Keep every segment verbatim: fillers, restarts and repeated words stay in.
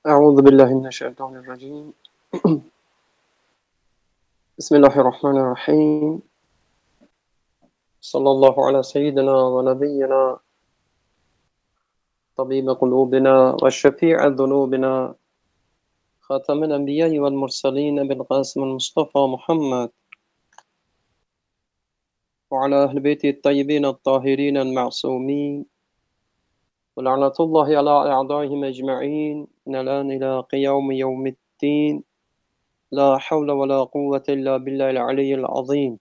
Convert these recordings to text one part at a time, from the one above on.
أعوذ بالله من الشيطان الرجيم بسم الله الرحمن الرحيم صلى الله على سيدنا ونبينا طبيب قلوبنا وشفيع ذنوبنا خاتم الأنبياء والمرسلين بالقاسم المصطفى محمد وعلى أهل بيته الطيبين الطاهرين المعصومين ولعنة الله على أعدائهم أجمعين من الآن إلى قيام يوم الدين لا حول ولا قوة إلا بالله العلي العظيم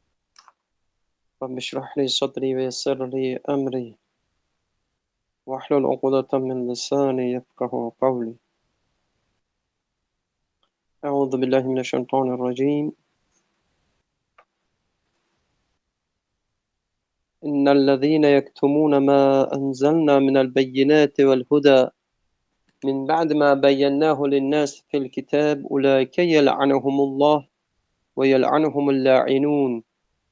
رب اشرح لي صدري ويسر لي أمري واحلل عقدة من لساني يفقه قولي أعوذ بالله من الشيطان الرجيم إن الذين يكتمون ما أنزلنا من البينات والهدى من بعد ما بيناه للناس في الكتاب أولئك يلعنهم الله ويلعنهم اللاعنون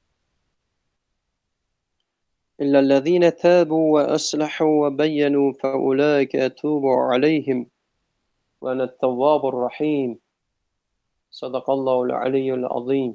إلا الذين تابوا وأصلحوا وبينوا فأولئك أتوب عليهم وأنا التواب الرحيم صدق الله العلي العظيم.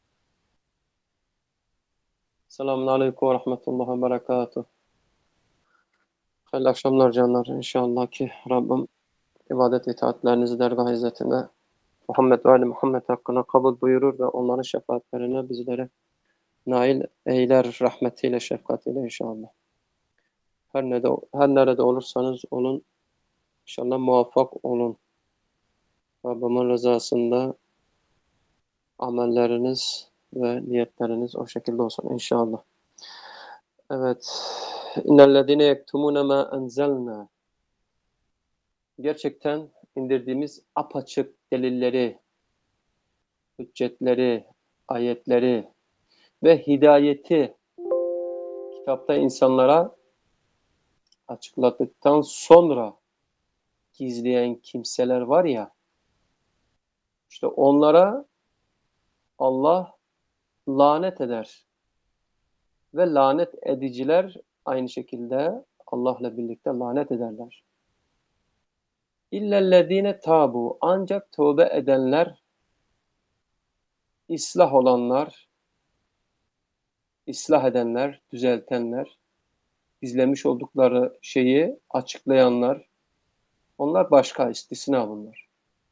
Selamun Aleyküm ve Rahmetullah ve Berekatuhu. Hayırlı akşamlar canlar. İnşallah ki Rabbim ibadet itaatlerinizi dergah izzetine Muhammed ve Ali Muhammed hakkında kabul buyurur ve onların şefaatlerine bizlere nail eyler rahmetiyle, şefkatiyle inşallah. Her nerede, her nerede olursanız olun, inşallah muvaffak olun. Rabbimin rızasında amelleriniz ve niyetleriniz o şekilde olsun inşallah. Evet. İnnellezîne yektumûne mâ enzelnâ. Gerçekten indirdiğimiz apaçık delilleri, hüccetleri, ayetleri ve hidayeti kitapta insanlara açıkladıktan sonra gizleyen kimseler var ya, işte onlara Allah lanet eder. Ve lanet ediciler aynı şekilde Allah'la birlikte lanet ederler. İllellezîne tâbû. Ancak tövbe edenler, ıslah olanlar, ıslah edenler, düzeltenler, gizlemiş oldukları şeyi açıklayanlar, onlar başka, istisna bunlar.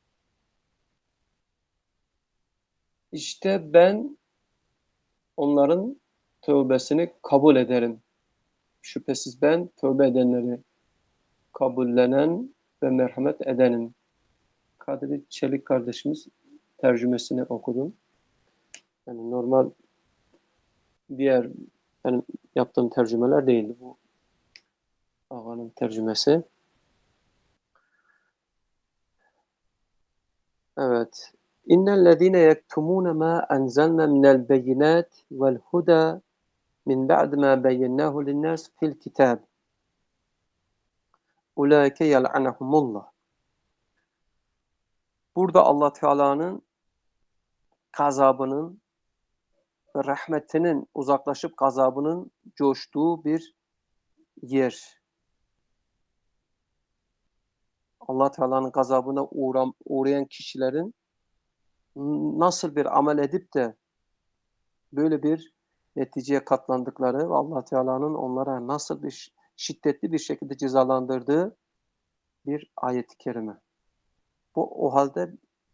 İşte ben onların tövbesini kabul ederim. Şüphesiz ben tövbe edenleri kabullenen ve merhamet edenim. Kadri Çelik kardeşimiz tercümesini okudum. Yani normal diğer benim yaptığım tercümeler değildi bu. Ağanın tercümesi. Evet. İnnellezîne yektumûne mâ enzelnâ minel beyinâti vel hudâ min ba'd mâ beyyennâhu linnâs fil kitâb. Ulaike yel'anehumullah. Burada Allah Teala'nın gazabının ve rahmetinin uzaklaşıp gazabının coştuğu bir yer. Allah Teala'nın gazabına uğram, uğrayan kişilerin nasıl bir amel edip de böyle bir neticeye katlandıkları ve Allah Teala'nın onlara nasıl bir şiddetli bir şekilde cezalandırdığı bir ayet-i kerime. Bu o halde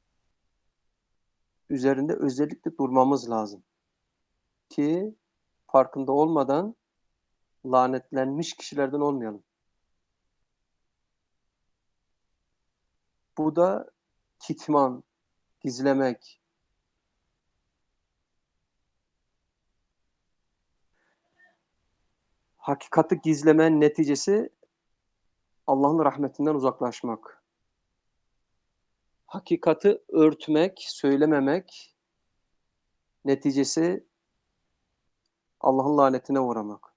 üzerinde özellikle durmamız lazım ki farkında olmadan lanetlenmiş kişilerden olmayalım. Bu da kitman, gizlemek. Hakikati gizlemenin neticesi Allah'ın rahmetinden uzaklaşmak. Hakikati örtmek, söylememek neticesi Allah'ın lanetine uğramak.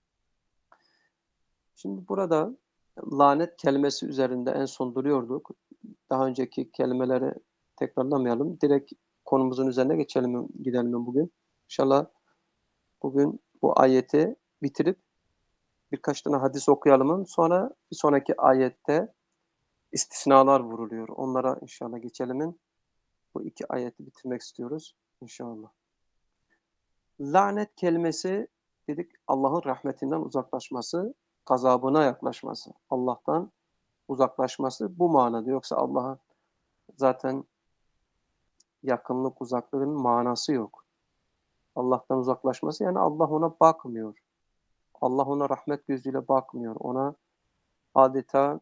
Şimdi burada lanet kelimesi üzerinde en son duruyorduk. Daha önceki kelimeleri tekrarlamayalım. Direkt konumuzun üzerine geçelim, gidelim bugün. İnşallah bugün bu ayeti bitirip birkaç tane hadis okuyalım. Sonra bir sonraki ayette istisnalar vuruluyor. Onlara inşallah geçelim. Bu iki ayeti bitirmek istiyoruz inşallah. Lanet kelimesi dedik Allah'ın rahmetinden uzaklaşması, gazabına yaklaşması, Allah'tan uzaklaşması bu manada. Yoksa Allah'a zaten yakınlık, uzaklığın manası yok. Allah'tan uzaklaşması yani Allah ona bakmıyor. Allah ona rahmet gözüyle bakmıyor. Ona adeta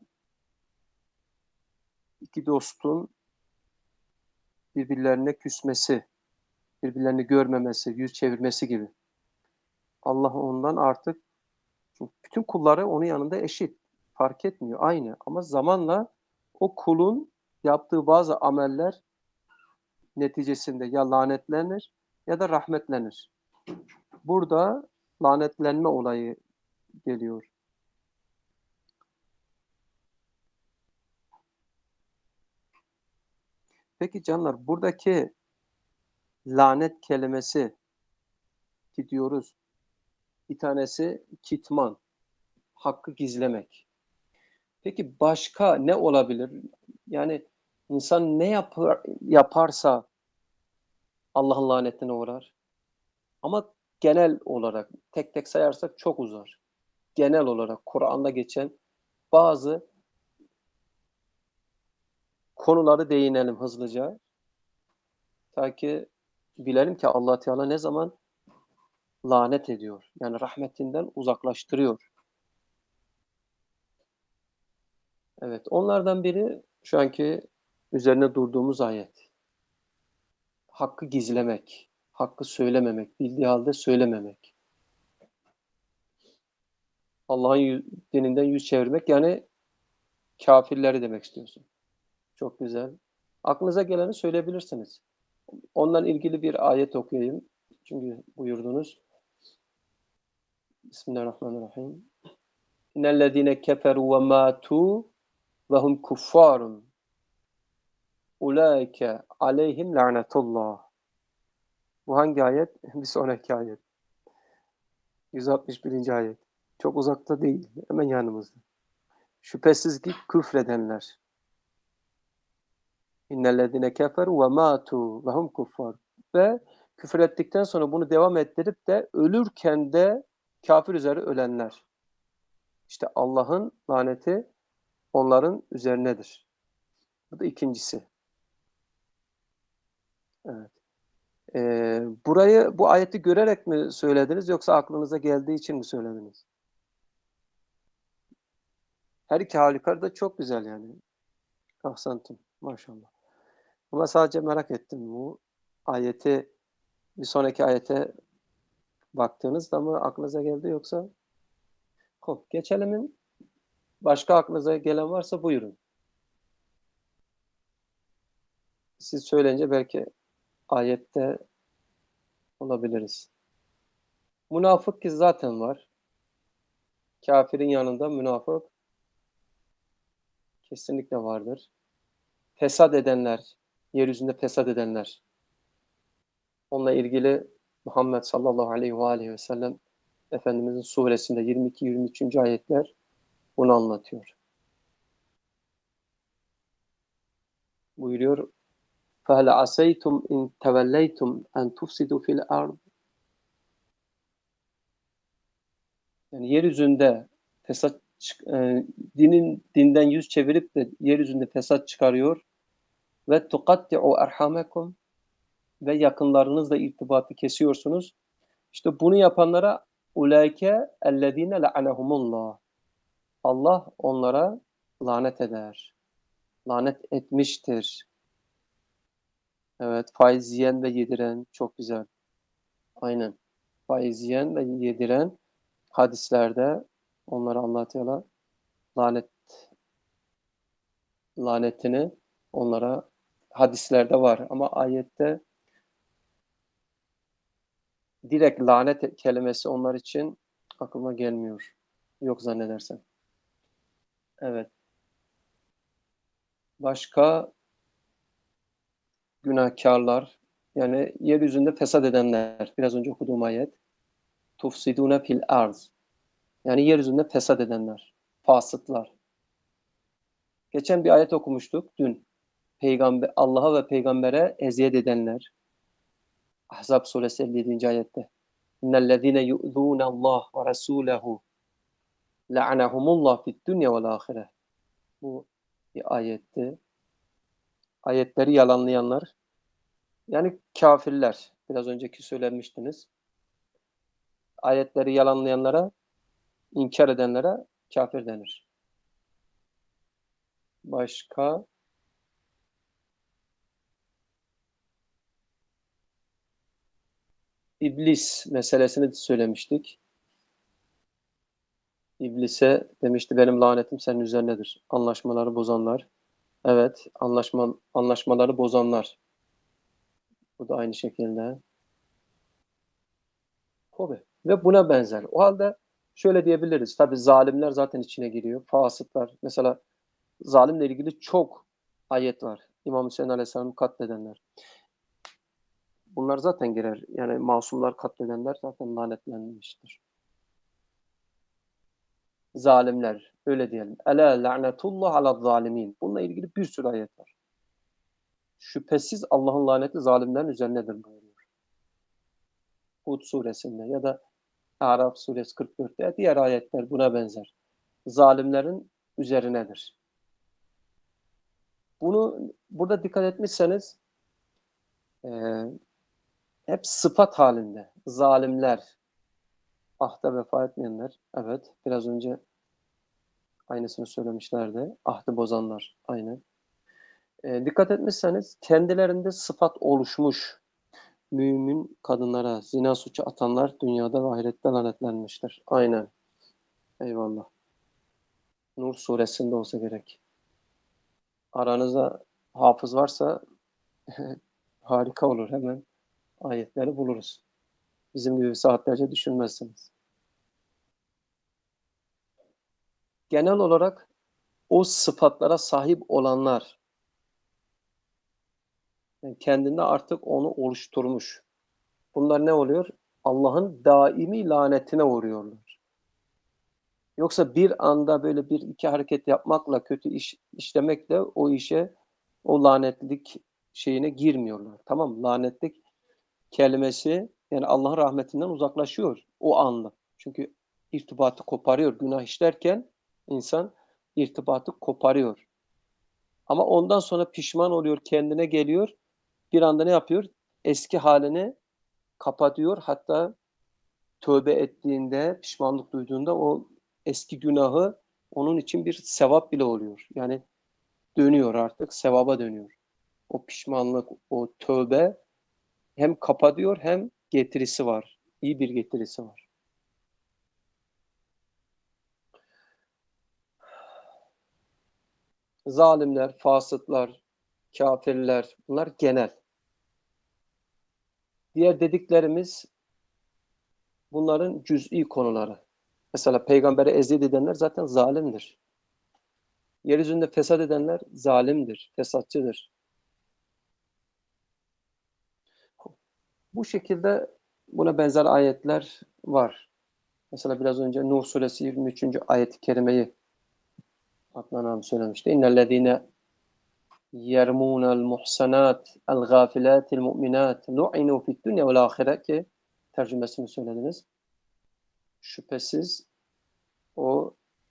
iki dostun birbirlerine küsmesi, birbirlerini görmemesi, yüz çevirmesi gibi. Allah ondan artık çünkü bütün kulları onun yanında eşit. Fark etmiyor. Aynı. Ama zamanla o kulun yaptığı bazı ameller neticesinde ya lanetlenir ya da rahmetlenir. Burada lanetlenme olayı geliyor. Peki canlar buradaki lanet kelimesi ki diyoruz bir tanesi kitman, hakkı gizlemek. Peki başka ne olabilir? Yani insan ne yapar, yaparsa Allah'ın lanetine uğrar. Ama genel olarak tek tek sayarsak çok uzar. Genel olarak Kur'an'da geçen bazı konuları değinelim hızlıca. Ta ki bilelim ki Allah Teala ne zaman lanet ediyor. Yani rahmetinden uzaklaştırıyor. Evet, onlardan biri şu anki üzerine durduğumuz ayet. Hakkı gizlemek, hakkı söylememek, bildiği halde söylememek. Allah'ın dininden yüz çevirmek yani kafirleri demek istiyorsun. Çok güzel. Aklınıza geleni söyleyebilirsiniz. Ondan ilgili bir ayet okuyayım. Çünkü buyurdunuz. Bismillahirrahmanirrahim. İnnellezîne keferû ve mâtû ve hum kuffârun. Ulaike aleyhim la'netullah. Bu hangi ayet? Bir sonraki ayet. yüz altmış birinci ayet. Çok uzakta değil. Hemen yanımızda. Şüphesiz ki küfredenler. İnnellezîne keferû ve mâtû ve hum kuffâr. Ve küfür ettikten sonra bunu devam ettirip de ölürken de kafir üzere ölenler. İşte Allah'ın laneti onların üzerinedir. Bu da ikincisi. Evet. Ee, burayı, bu ayeti görerek mi söylediniz yoksa aklınıza geldiği için mi söylediniz? Her iki halükarda çok güzel yani. Ahsantum. Maşallah. Ama sadece merak ettim bu ayeti bir sonraki ayete baktığınızda mı aklınıza geldi yoksa? Hop, geçelim. Başka aklınıza gelen varsa buyurun. Siz söyleyince belki ayette olabiliriz. Münafık ki zaten var. Kafirin yanında münafık kesinlikle vardır. Fesat edenler, yeryüzünde fesat edenler. Onunla ilgili Muhammed sallallahu aleyhi ve aleyhi ve sellem Efendimizin suresinde yirmi iki yirmi üçüncü ayetler bunu anlatıyor. Buyuruyor فَهَلْ عَسَيْتُمْ اِنْ تَوَلَّيْتُمْ اَنْ تُفْسِدُوا فِي الْاَرْضِ. Yani yeryüzünde fesat e, dinin dinden yüz çevirip de yeryüzünde fesat çıkarıyor ve tuqatti'u erhamakum ve yakınlarınızla irtibatı kesiyorsunuz. İşte bunu yapanlara ulaike ellezine la'anehumullah. Allah onlara lanet eder. Lanet etmiştir. Evet, faiz yiyen ve yediren çok güzel. Aynen. Faiz yiyen ve yediren hadislerde onlara Allah Teala lanet lanetini onlara hadislerde var ama ayette direkt lanet kelimesi onlar için aklıma gelmiyor. Yok zannedersem. Evet. Başka günahkarlar yani yeryüzünde fesat edenler. Biraz önce okuduğum ayet. Tufsidune fil arz. Yani yeryüzünde fesat edenler. Fasıklar. Geçen bir ayet okumuştuk dün. Peygamber Allah'a ve peygambere eziyet edenler. Ahzab suresi elli yedinci ayette. İnnellezîne yu'zûnallâh ve resûlehu la'anehumullah fid dünya vel âhire. Bu bir ayetti. Ayetleri yalanlayanlar, yani kafirler. Biraz önceki söylemiştiniz. Ayetleri yalanlayanlara, inkar edenlere kafir denir. Başka? İblis meselesini de söylemiştik. İblise demişti benim lanetim senin üzerinedir. Anlaşmaları bozanlar. Evet, anlaşma, anlaşmaları bozanlar. Bu da aynı şekilde. Tabii. Ve buna benzer. O halde şöyle diyebiliriz. Tabii zalimler zaten içine giriyor. Fasıklar. Mesela zalimle ilgili çok ayet var. İmam Hüseyin Aleyhisselam'ı katledenler. Bunlar zaten girer. Yani masumlar katledenler zaten lanetlenmiştir. Zalimler. Öyle diyelim. Ela la'netullah ala zalimin. Bununla ilgili bir sürü ayet var. Şüphesiz Allah'ın laneti zalimlerin üzerinedir buyuruyor. Hud suresinde ya da Araf suresi kırk dörtte diğer ayetler buna benzer. Zalimlerin üzerinedir. Bunu burada dikkat etmişseniz e, hep sıfat halinde. Zalimler, ahde vefa etmeyenler. Evet, biraz önce aynısını söylemişlerdi. Ahdi bozanlar, aynen. E, dikkat etmişseniz kendilerinde sıfat oluşmuş mümin kadınlara zina suçu atanlar dünyada ve ahirette lanetlenmiştir. Aynen. Eyvallah. Nur suresinde olsa gerek. Aranızda hafız varsa harika olur. Hemen ayetleri buluruz. Bizim gibi saatlerce düşünmezsiniz. Genel olarak o sıfatlara sahip olanlar yani kendinde artık onu oluşturmuş. Bunlar ne oluyor? Allah'ın daimi lanetine uğruyorlar. Yoksa bir anda böyle bir iki hareket yapmakla, kötü iş işlemekle o işe, o lanetlilik şeyine girmiyorlar. Tamam mı? Lanetlik kelimesi yani Allah'ın rahmetinden uzaklaşıyor o anda. Çünkü irtibatı koparıyor. Günah işlerken insan irtibatı koparıyor. Ama ondan sonra pişman oluyor, kendine geliyor. Bir anda ne yapıyor? Eski halini kapatıyor. Hatta tövbe ettiğinde, pişmanlık duyduğunda o eski günahı onun için bir sevap bile oluyor. Yani dönüyor artık, sevaba dönüyor. O pişmanlık, o tövbe hem kapatıyor hem getirisi var. İyi bir getirisi var. Zalimler, fasıklar, kafirler bunlar genel. Diğer dediklerimiz bunların cüz'i konuları. Mesela peygambere eziyet edenler zaten zalimdir. Yeryüzünde fesat edenler zalimdir, fesatçıdır. Bu şekilde buna benzer ayetler var. Mesela biraz önce Nur suresi yirmi üçüncü ayet-i kerimeyi Adnan abi söylemişti. İnnellezîne yermûnel muhsanat el gâfilâtil mu'minât nu'inû fid dünya vel âhire ki tercümesini söylediniz. Şüphesiz o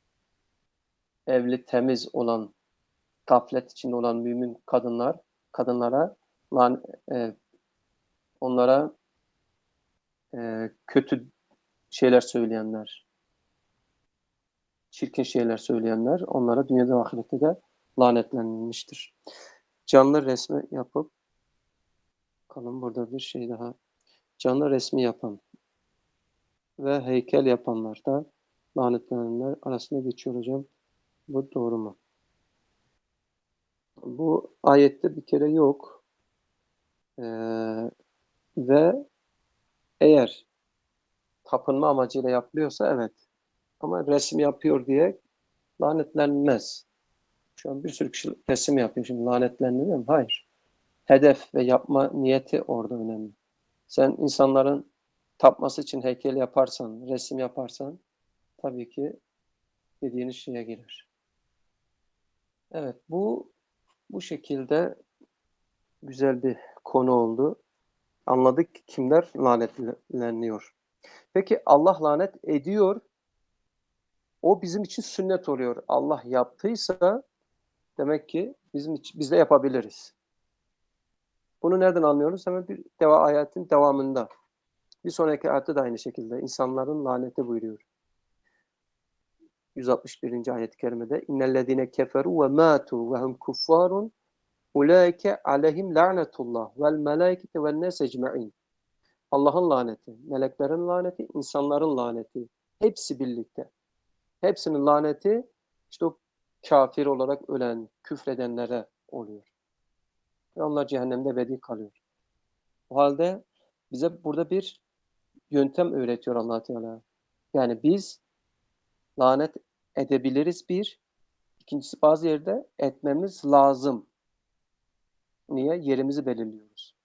evli temiz olan, gaflet içinde olan mümin kadınlar, kadınlara lan, e, onlara e, kötü şeyler söyleyenler, çirkin şeyler söyleyenler onlara dünyada ve ahirette de lanetlenmiştir. Canlı resmi yapıp bakalım burada bir şey daha. Canlı resmi yapan ve heykel yapanlar da lanetlenenler arasında geçiyor hocam. Bu doğru mu? Bu ayette bir kere yok. Ee, ve eğer tapınma amacıyla yapılıyorsa evet. Ama resim yapıyor diye lanetlenmez. Şu an bir sürü kişi resim yapıyor. Şimdi lanetlenmiyor mu? Hayır. Hedef ve yapma niyeti orada önemli. Sen insanların tapması için heykel yaparsan, resim yaparsan tabii ki dediğiniz şeye girer. Evet, bu bu şekilde güzel bir konu oldu. Anladık ki kimler lanetleniyor. Peki Allah lanet ediyor, o bizim için sünnet oluyor. Allah yaptıysa demek ki bizim için, biz de yapabiliriz. Bunu nereden anlıyoruz? Hemen bir deva ayetin devamında. Bir sonraki ayette de aynı şekilde insanların laneti buyuruyor. yüz altmış birinci ayet-i kerimede innellezine keferu ve matu ve hum kuffarun ulaike aleyhim lanetullah vel melaiketi ven nas ecmaîn. Allah'ın laneti, meleklerin laneti, insanların laneti. Hepsi birlikte. Hepsinin laneti işte o kafir olarak ölen, küfredenlere oluyor. Ve onlar cehennemde ebedi kalıyor. O halde bize burada bir yöntem öğretiyor Allah Teala. Yani biz lanet edebiliriz bir. İkincisi bazı yerde etmemiz lazım. Niye? Yerimizi belirliyoruz.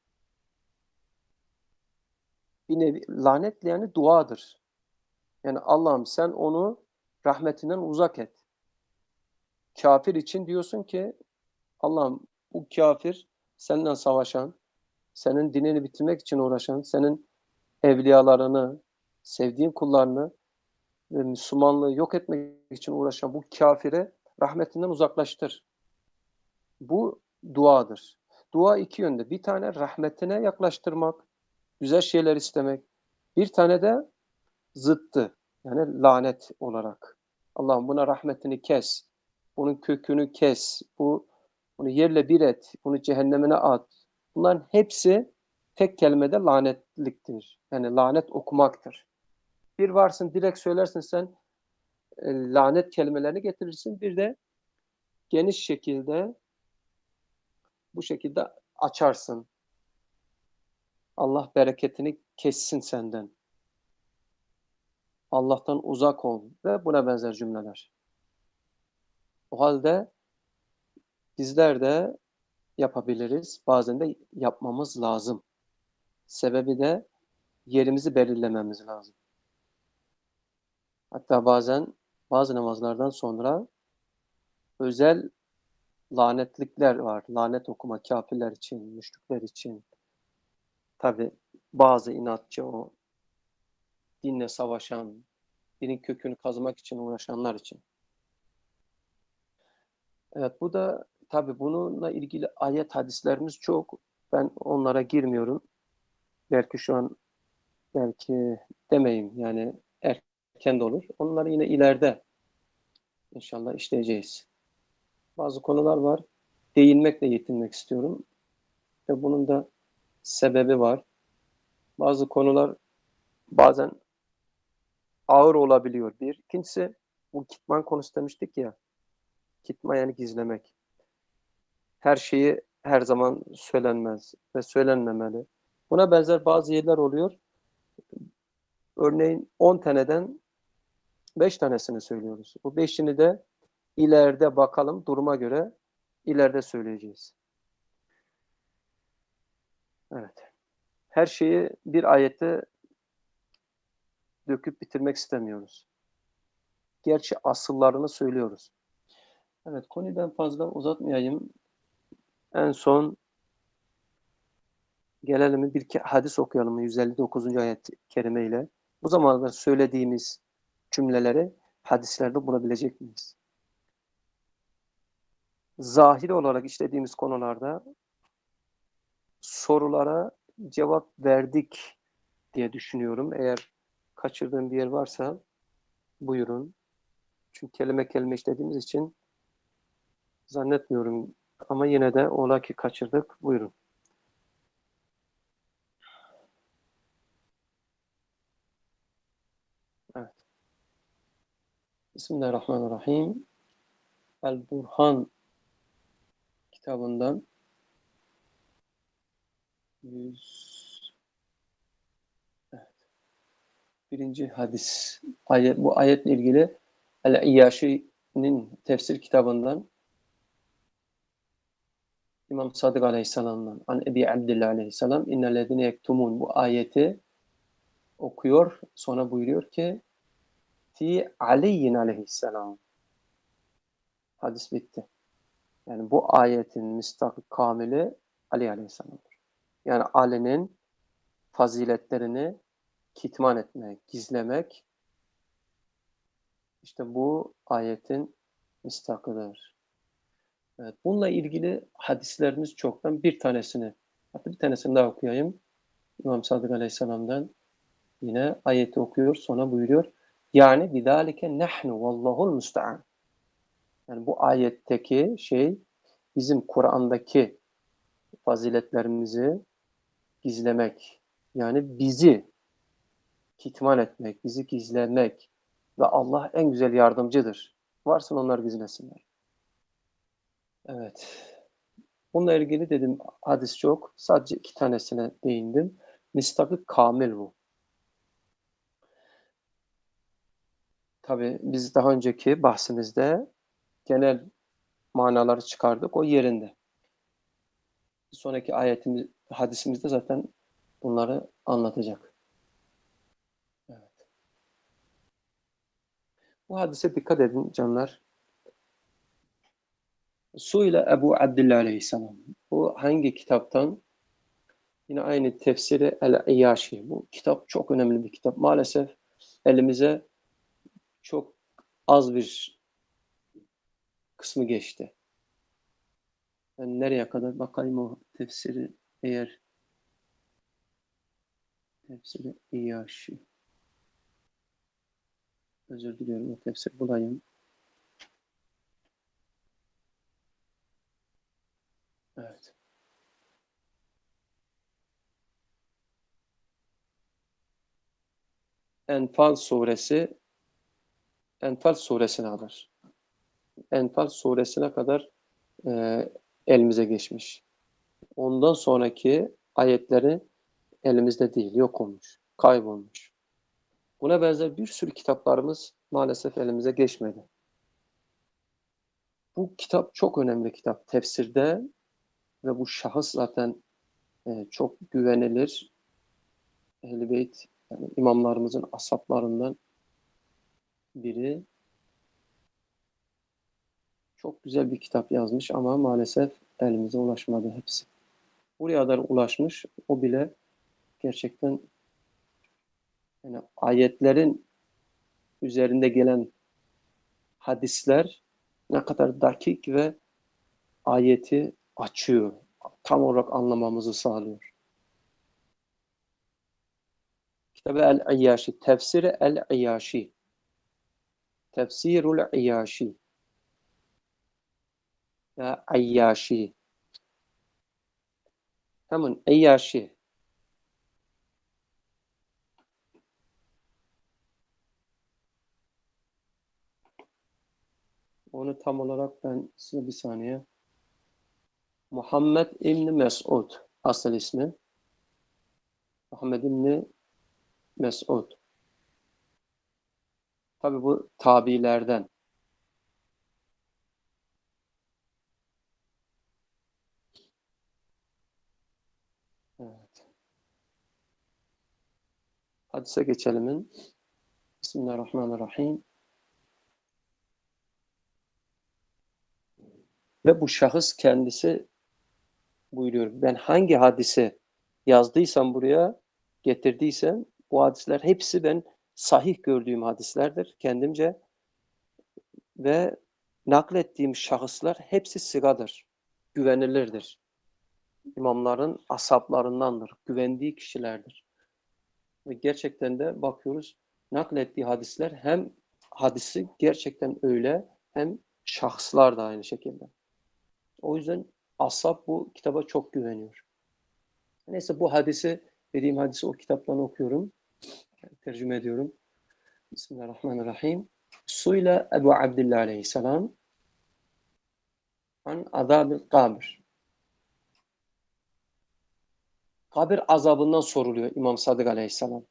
Bir nevi lanet yani duadır. Yani Allah'ım sen onu rahmetinden uzak et. Kafir için diyorsun ki Allah'ım bu kafir senden savaşan, senin dinini bitirmek için uğraşan, senin evliyalarını, sevdiğin kullarını ve Müslümanlığı yok etmek için uğraşan bu kafire rahmetinden uzaklaştır. Bu duadır. Dua iki yönde. Bir tane rahmetine yaklaştırmak, güzel şeyler istemek. Bir tane de zıttı. Yani lanet olarak. Allah'ım buna rahmetini kes. Bunun kökünü kes. Bu bunu yerle bir et. Bunu cehennemine at. Bunların hepsi tek kelimede lanetliktir. Yani lanet okumaktır. Bir varsın direkt söylersin sen e, lanet kelimelerini getirirsin. Bir de geniş şekilde bu şekilde açarsın. Allah bereketini kessin senden. Allah'tan uzak ol ve buna benzer cümleler. O halde bizler de yapabiliriz. Bazen de yapmamız lazım. Sebebi de yerimizi belirlememiz lazım. Hatta bazen bazı namazlardan sonra özel lanetlikler var. Lanet okuma kafirler için, müşrikler için. Tabi bazı inatçı o dinle savaşan, dinin kökünü kazımak için uğraşanlar için. Evet bu da tabi bununla ilgili ayet hadislerimiz çok. Ben onlara girmiyorum. Belki şu an belki demeyeyim yani erken de olur. Onları yine ileride inşallah işleyeceğiz. Bazı konular var. Değinmekle yetinmek istiyorum. Ve bunun da sebebi var. Bazı konular bazen ağır olabiliyor. Bir. İkincisi bu kitman konusu demiştik ya. Kitman yani gizlemek. Her şeyi her zaman söylenmez ve söylenmemeli. Buna benzer bazı yerler oluyor. Örneğin on taneden beş tanesini söylüyoruz. Bu beşini de ileride bakalım duruma göre ileride söyleyeceğiz. Evet. Her şeyi bir ayette döküp bitirmek istemiyoruz. Gerçi asıllarını söylüyoruz. Evet, konuyu ben fazla uzatmayayım. En son gelelim bir hadis okuyalım yüz elli dokuzuncu ayet-i kerime ile. Bu zamanda söylediğimiz cümleleri hadislerde bulabilecek miyiz? Zahir olarak işlediğimiz konularda sorulara cevap verdik diye düşünüyorum. Eğer kaçırdığım bir yer varsa buyurun. Çünkü kelime kelime işlediğimiz için zannetmiyorum. Ama yine de ola ki kaçırdık. Buyurun. Evet. Bismillahirrahmanirrahim. El-Burhan kitabından yüz birinci hadis. Ayet, bu ayetle ilgili El-İyyaşi'nin tefsir kitabından İmam Sadık Aleyhisselam'dan An Ebi Abdillah Aleyhisselam innellezine yektumun bu ayeti okuyor. Sonra buyuruyor ki Fi Aliyin Aleyhisselam. Hadis bitti. Yani bu ayetin müstakil kamili Ali Aleyhisselam'dır. Yani Ali'nin faziletlerini kitman etmek, gizlemek, işte bu ayetin müstakıdır. Evet, bununla ilgili hadislerimiz çok. Ben bir tanesini, hatta bir tanesini daha okuyayım. İmam Sadık Aleyhisselam'dan yine ayeti okuyor, sonra buyuruyor. Yani bidâlike nehnu vallahul müste'an. Yani bu ayetteki şey bizim Kur'an'daki faziletlerimizi gizlemek. Yani bizi kitman etmek, bizi gizlemek ve Allah en güzel yardımcıdır. Varsın onlar gizlesinler. Evet. Bununla ilgili dedim hadis çok. Sadece iki tanesine değindim. Mistak-ı kamil bu. Tabii biz daha önceki bahsimizde genel manaları çıkardık. O yerinde. Bir sonraki ayetimiz, hadisimizde zaten bunları anlatacak. Evet. Bu hadise dikkat edin canlar. Su ile Ebu Abdillah Aleyhisselam. Bu hangi kitaptan? Yine aynı tefsiri El-İyyaşi. Bu kitap çok önemli bir kitap. Maalesef elimize çok az bir kısmı geçti. Yani nereye kadar bakayım o tefsiri, eğer tefsiri İyyaşi. Özür diliyorum, o tefsir bulayım. Evet. Enfal suresi Enfal suresine kadar. Enfal suresine kadar e, elimize geçmiş. Ondan sonraki ayetleri elimizde değil, yok olmuş, kaybolmuş. Buna benzer bir sürü kitaplarımız maalesef elimize geçmedi. Bu kitap çok önemli kitap tefsirde ve bu şahıs zaten e, çok güvenilir. Ehl-i Beyt, yani imamlarımızın asaplarından biri. Çok güzel bir kitap yazmış ama maalesef elimize ulaşmadı hepsi. Buraya kadar ulaşmış, o bile gerçekten yani ayetlerin üzerinde gelen hadisler ne kadar dakik ve ayeti açıyor. Tam olarak anlamamızı sağlıyor. Kitabı El-İyyaşi, tefsiri El-İyyaşi. Tefsirul İyyaşi. Ya İyyaşi. Tamam, İyyaşi. Onu tam olarak ben size bir saniye. Muhammed İbni Mes'ud. Asıl ismi. Muhammed İbni Mes'ud. Tabi bu tabilerden. Evet. Hadise geçelim. Bismillahirrahmanirrahim. Ve bu şahıs kendisi buyuruyor. Ben hangi hadise yazdıysam buraya, getirdiysem bu hadisler hepsi ben sahih gördüğüm hadislerdir kendimce ve naklettiğim şahıslar hepsi sigadır, güvenilirdir. İmamların asaplarındandır, güvendiği kişilerdir. Ve gerçekten de bakıyoruz naklettiği hadisler hem hadisi gerçekten öyle hem şahıslar da aynı şekilde. O yüzden ashab bu kitaba çok güveniyor. Neyse bu hadisi, dediğim hadisi o kitaptan okuyorum. Yani tercüme ediyorum. Bismillahirrahmanirrahim. Suyla Ebu Abdillah Aleyhisselam an azabil kabir. Kabir azabından soruluyor İmam Sadık Aleyhisselam.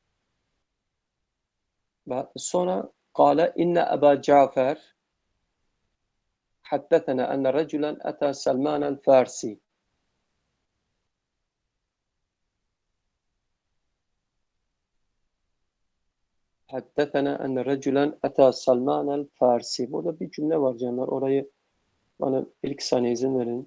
Ve sonra kâle inne Eba Cafer haddetena enne reculen ete Selman el-Farsi. Haddetena enne reculen ete Selman el-Farsi. Burada bir cümle var canlar. Orayı Bana bir iki saniye izin verin.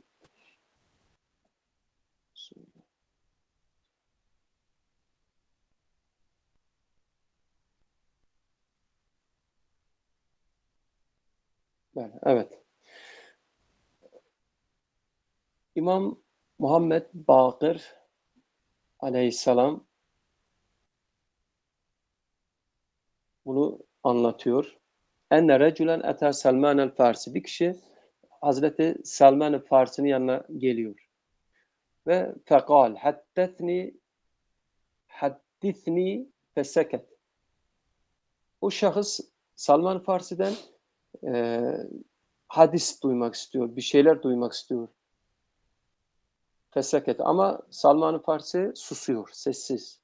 Evet. İmam Muhammed Bakır aleyhisselam bunu anlatıyor. Enne recülen eter Selman el Farsi. Bir kişi Hazreti Selman el Farsi'nin yanına geliyor. Ve fekal haddetni haddithni feseket. O şahıs Salman Farsi'den e, hadis duymak istiyor. Bir şeyler duymak istiyor. Feseket. Ama Salman Farsi susuyor. Sessiz.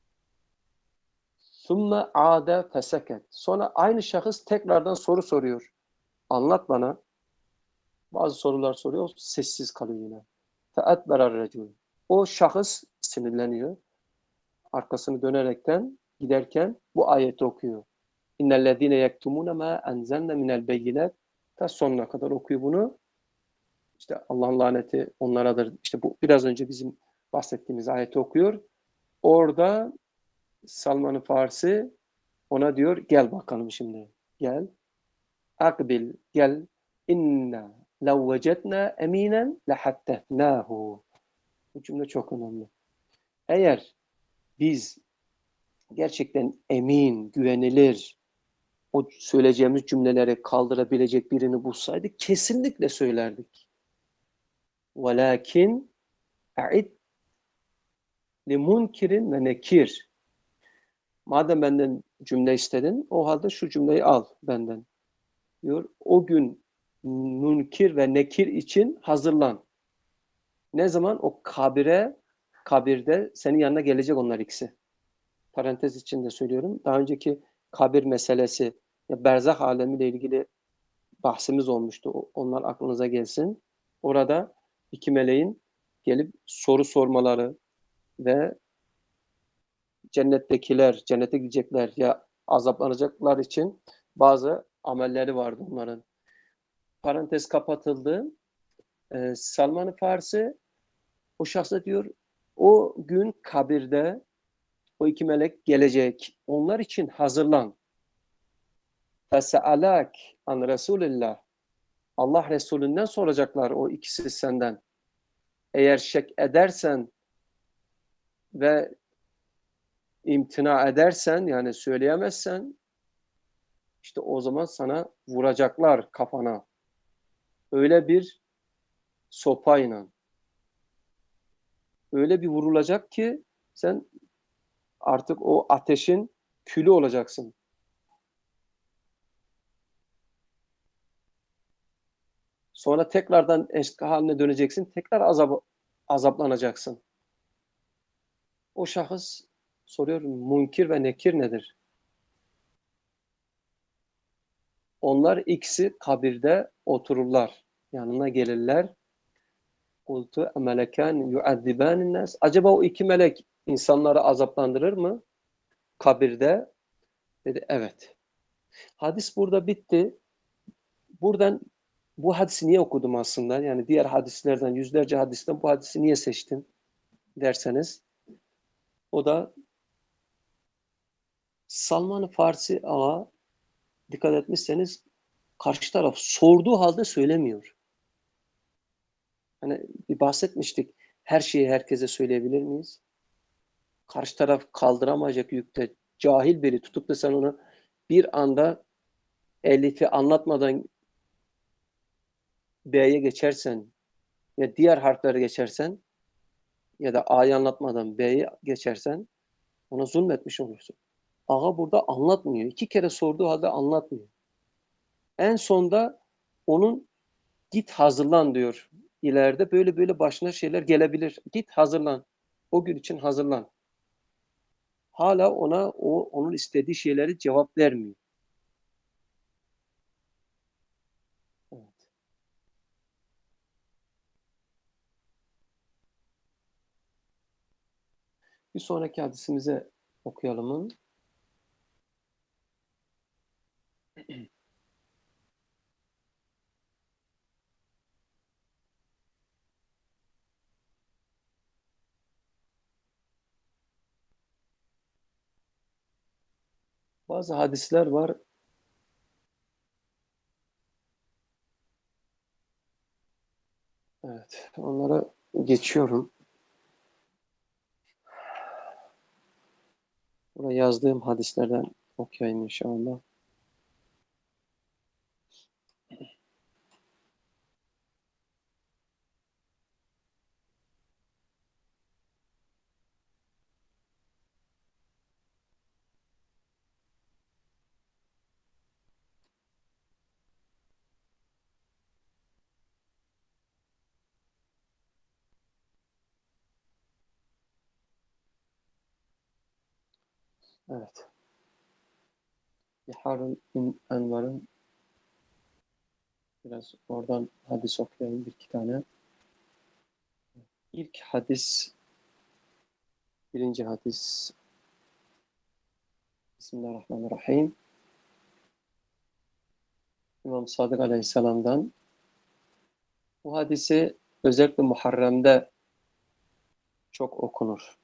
Sümme ade feseket. Sonra aynı şahıs tekrardan soru soruyor. Anlat bana. Bazı sorular soruyor. Sessiz kalıyor yine. Feetberer recul. O şahıs sinirleniyor. Arkasını dönerekten giderken bu ayeti okuyor. İnnellezîne yektumûne mâ enzelne minel beyinat. Ta sonuna kadar okuyor bunu. İşte Allah'ın laneti onlaradır. İşte bu biraz önce bizim bahsettiğimiz ayeti okuyor. Orada Salman-ı Farsi ona diyor gel bakalım şimdi. Gel. Akbil gel. İnna lev vecedna eminen lehattefnâhu. Bu cümle çok önemli. Eğer biz gerçekten emin, güvenilir, o söyleyeceğimiz cümleleri kaldırabilecek birini bulsaydık kesinlikle söylerdik. Velakin e'id li munkirin ve nekir. Madem benden cümle istedin, o halde şu cümleyi al benden. Diyor, o gün munkir ve nekir için hazırlan. Ne zaman? O kabire, kabirde senin yanına gelecek onlar ikisi. Parantez içinde söylüyorum. Daha önceki kabir meselesi, ya berzah alemiyle ilgili bahsimiz olmuştu. Onlar aklınıza gelsin. Orada iki meleğin gelip soru sormaları ve cennettekiler, cennete gidecekler ya azaplanacaklar için bazı amelleri vardı onların. Parantez kapatıldı. Ee, Salman-ı Farsi o şahsa diyor o gün kabirde o iki melek gelecek. Onlar için hazırlan. Fese'alak an Resulillah. Allah Resulünden soracaklar o ikisi senden. Eğer şek edersen ve imtina edersen yani söyleyemezsen işte o zaman sana vuracaklar kafana. Öyle bir sopayla. Öyle bir vurulacak ki sen artık o ateşin külü olacaksın. Sonra tekrardan eski haline döneceksin. Tekrar azap, azaplanacaksın. O şahıs soruyor munkir ve nekir nedir? Onlar ikisi kabirde otururlar. Yanına gelirler. Kultu emelekan yuazzibanin nas. Acaba o iki melek insanları azaplandırır mı? Kabirde. Dedi evet. Hadis burada bitti. Buradan bu hadisi niye okudum aslında? Yani diğer hadislerden, yüzlerce hadisten bu hadisi niye seçtim derseniz. O da Salman-ı Farsi ağa dikkat etmişseniz karşı taraf sorduğu halde söylemiyor. Hani bir bahsetmiştik. Her şeyi herkese söyleyebilir miyiz? Karşı taraf kaldıramayacak yükte cahil biri tutup da sen onu bir anda Elif'i anlatmadan B'ye geçersen ya diğer harfleri geçersen ya da A'yı anlatmadan B'ye geçersen ona zulmetmiş olursun. Ağa burada anlatmıyor. İki kere sorduğu halde anlatmıyor. En sonda onun git hazırlan diyor. İleride böyle böyle başına şeyler gelebilir. Git hazırlan. O gün için hazırlan. Hala ona o onun istediği şeyleri cevap vermiyor. Evet. Bir sonraki hadisimize okuyalım. Bazı hadisler var. Evet, onlara geçiyorum. Buraya yazdığım hadislerden okuyayım inşallah. Evet. Biharul Envar'ın biraz oradan hadis okuyayım bir iki tane. İlk hadis, birinci hadis. Bismillahirrahmanirrahim. İmam Sadık Aleyhisselam'dan. Bu hadisi özellikle Muharrem'de çok okunur.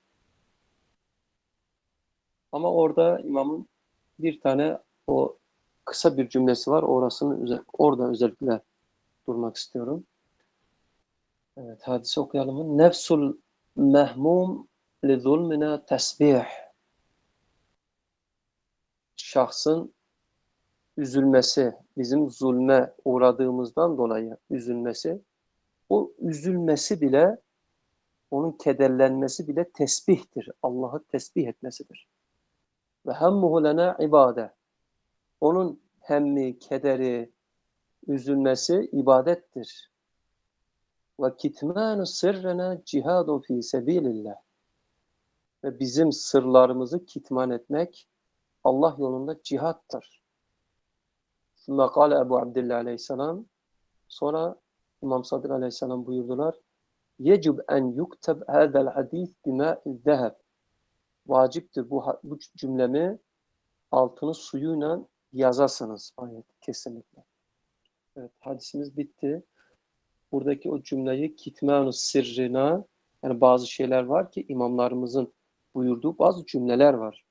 Ama orada imamın bir tane o kısa bir cümlesi var. Orasını orada özellikle durmak istiyorum. Evet, hadise okuyalım. Nefsul mehmum li zulmina tesbih. Şahsın üzülmesi, bizim zulme uğradığımızdan dolayı üzülmesi, o üzülmesi bile, onun kederlenmesi bile tesbihtir. Allah'ı tesbih etmesidir. Ve hemmuhu lena ibade. Onun hemmi, kederi, üzülmesi ibadettir. Ve kitmanu sırrına cihadun fi sebilillah. Ve bizim sırlarımızı kitman etmek Allah yolunda cihattır. Sümme kâle Ebu Abdillah aleyhisselam. Sonra İmam Sadık aleyhisselam buyurdular. Yecib en yukteb hâzel hadis bimâ'il zeheb. Vaciptir bu, bu cümlemi altını suyuyla yazasınız. Ayet kesinlikle. Evet, hadisimiz bitti. Buradaki o cümleyi kitmanu sirrina, yani bazı şeyler var ki imamlarımızın buyurduğu bazı cümleler var.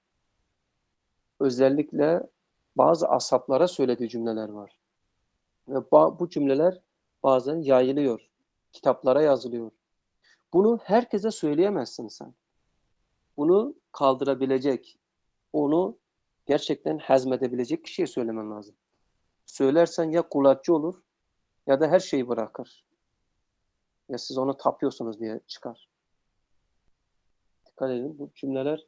Özellikle bazı asaplara söylediği cümleler var. Ve bu cümleler bazen yayılıyor. Kitaplara yazılıyor. Bunu herkese söyleyemezsin sen. Bunu kaldırabilecek, onu gerçekten hazmedebilecek kişiye söylemen lazım. Söylersen ya kulakçı olur ya da her şeyi bırakır. Ya siz onu tapıyorsunuz diye çıkar. Dikkat edin, bu cümleler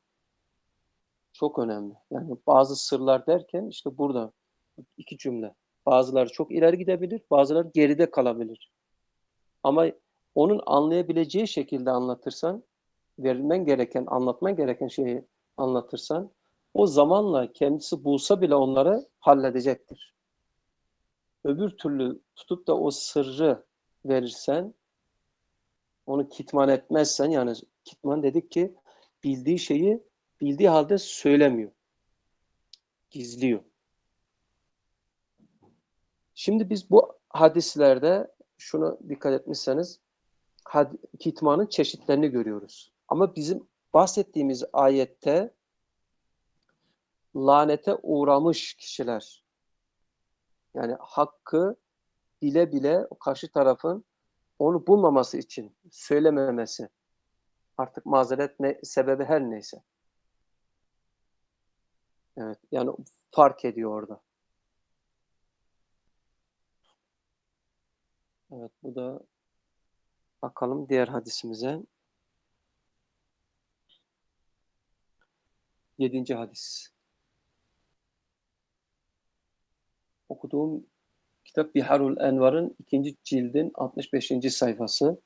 çok önemli. Yani bazı sırlar derken işte burada iki cümle. Bazıları çok ileri gidebilir, bazıları geride kalabilir. Ama onun anlayabileceği şekilde anlatırsan, verilmen gereken, anlatman gereken şeyi anlatırsan, o zamanla kendisi bulsa bile onları halledecektir. Öbür türlü tutup da o sırrı verirsen, onu kitman etmezsen, yani kitman dedik ki bildiği şeyi bildiği halde söylemiyor. Gizliyor. Şimdi biz bu hadislerde şuna dikkat etmişseniz kitmanın çeşitlerini görüyoruz. Ama bizim bahsettiğimiz ayette lanete uğramış kişiler, yani hakkı bile bile o karşı tarafın onu bulmaması için söylememesi, artık mazeret ne, sebebi her neyse. Evet, yani fark ediyor orada. Evet, bu da bakalım diğer hadisimize. Yedinci hadis. Okuduğum kitap Biharul Envar'ın ikinci cildin altmış beşinci sayfası.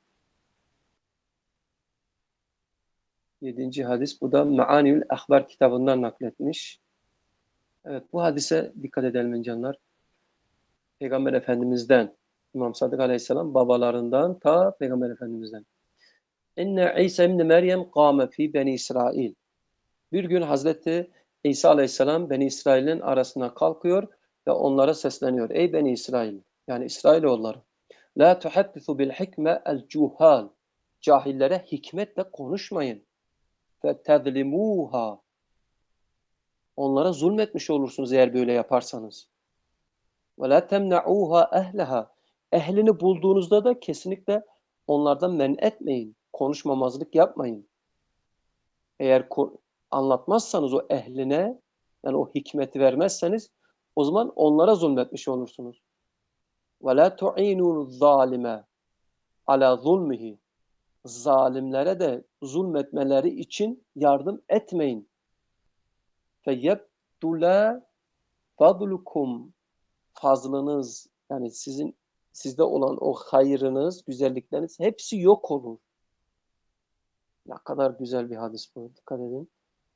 Yedinci hadis. Bu da Me'aniül Ahbar kitabından nakletmiş. Evet, bu hadise dikkat edelim canlar. Peygamber Efendimiz'den, İmam Sadık Aleyhisselam babalarından ta Peygamber Efendimiz'den. İnne İsa ibn Meryem kâme fi Beni İsrail. Bir gün Hazreti İsa Aleyhisselam Beni İsrail'in arasına kalkıyor ve onlara sesleniyor. Ey Beni İsrail, yani İsrailoğulları. La tuhaddisu bil hikme el cuhal. Cahillere hikmetle konuşmayın. Fe tezlimuha. Onlara zulmetmiş olursunuz eğer böyle yaparsanız. وَلَا تَمْنَعُوهَا اَهْلَهَا Ehlini bulduğunuzda da kesinlikle onlardan men etmeyin. Konuşmamazlık yapmayın. Eğer anlatmazsanız o ehline, yani o hikmeti vermezseniz, o zaman onlara zulmetmiş olursunuz. وَلَا تُعِينُوا الظَّالِمَ عَلَى ظُلْمِهِ Zalimlere de zulmetmeleri için yardım etmeyin. فَيَبْدُلَا فَضْلُكُمْ Fazlınız, yani sizin sizde olan o hayrınız, güzellikleriniz hepsi yok olur. Ne kadar güzel bir hadis bu. Dikkat edin.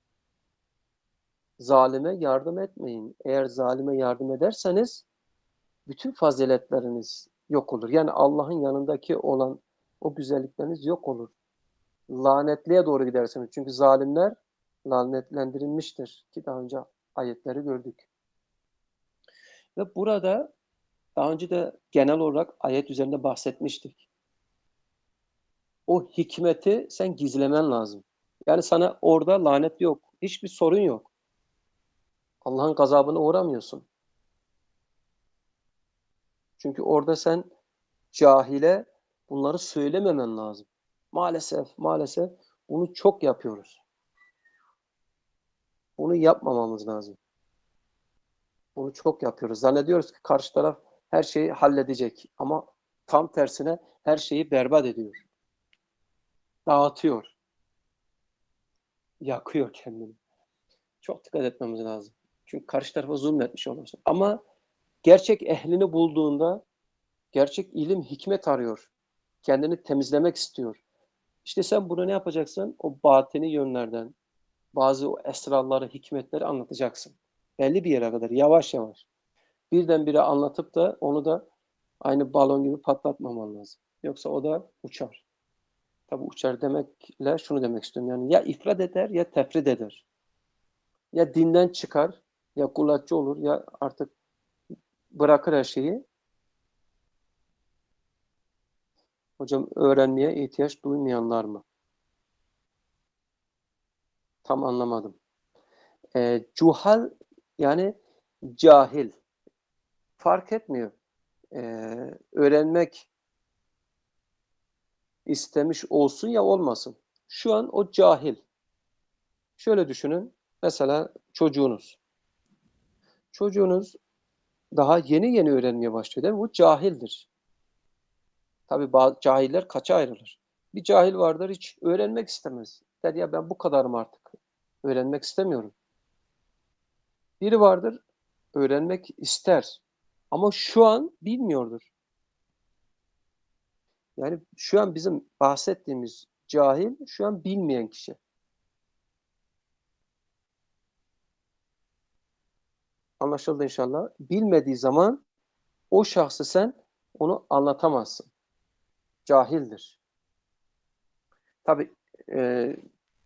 Zalime yardım etmeyin. Eğer zalime yardım ederseniz bütün faziletleriniz yok olur. Yani Allah'ın yanındaki olan o güzellikleriniz yok olur. Lanetliğe doğru gidersiniz. Çünkü zalimler lanetlendirilmiştir. Ki daha önce ayetleri gördük. Ve burada daha önce de genel olarak ayet üzerinde bahsetmiştik. O hikmeti sen gizlemen lazım. Yani sana orada lanet yok. Hiçbir sorun yok. Allah'ın gazabına uğramıyorsun. Çünkü orada sen cahile bunları söylememen lazım. Maalesef, maalesef bunu çok yapıyoruz. Bunu yapmamamız lazım. Bunu çok yapıyoruz. Zannediyoruz ki karşı taraf her şeyi halledecek. Ama tam tersine her şeyi berbat ediyor. Dağıtıyor. Yakıyor kendini. Çok dikkat etmemiz lazım. Çünkü karşı tarafa zulmetmiş olursun. Ama gerçek ehlini bulduğunda gerçek ilim, hikmet arıyor. Kendini temizlemek istiyor. İşte sen bunu ne yapacaksın? O batini yönlerden, bazı o esrarları, hikmetleri anlatacaksın. Belli bir yere kadar, yavaş yavaş. Birdenbire anlatıp da onu da aynı balon gibi patlatmaman lazım. Yoksa o da uçar. Tabii uçar demekle şunu demek istiyorum. Yani ya ifrat eder ya tefrit eder. Ya dinden çıkar, ya kulaççı olur, ya artık bırakır her şeyi. Hocam öğrenmeye ihtiyaç duymayanlar mı? Tam anlamadım. E, cuhal yani cahil. Fark etmiyor. E, öğrenmek istemiş olsun ya olmasın. Şu an o cahil. Şöyle düşünün. Mesela çocuğunuz. Çocuğunuz daha yeni yeni öğrenmeye başlıyor değil mi? Bu cahildir. Tabii bazı cahiller kaça ayrılır? Bir cahil vardır hiç öğrenmek istemez. Der ya ben bu kadarım artık. Öğrenmek istemiyorum. Biri vardır öğrenmek ister. Ama şu an bilmiyordur. Yani şu an bizim bahsettiğimiz cahil şu an bilmeyen kişi. Anlaşıldı inşallah. Bilmediği zaman o şahsı sen onu anlatamazsın. Cahildir. Tabii e,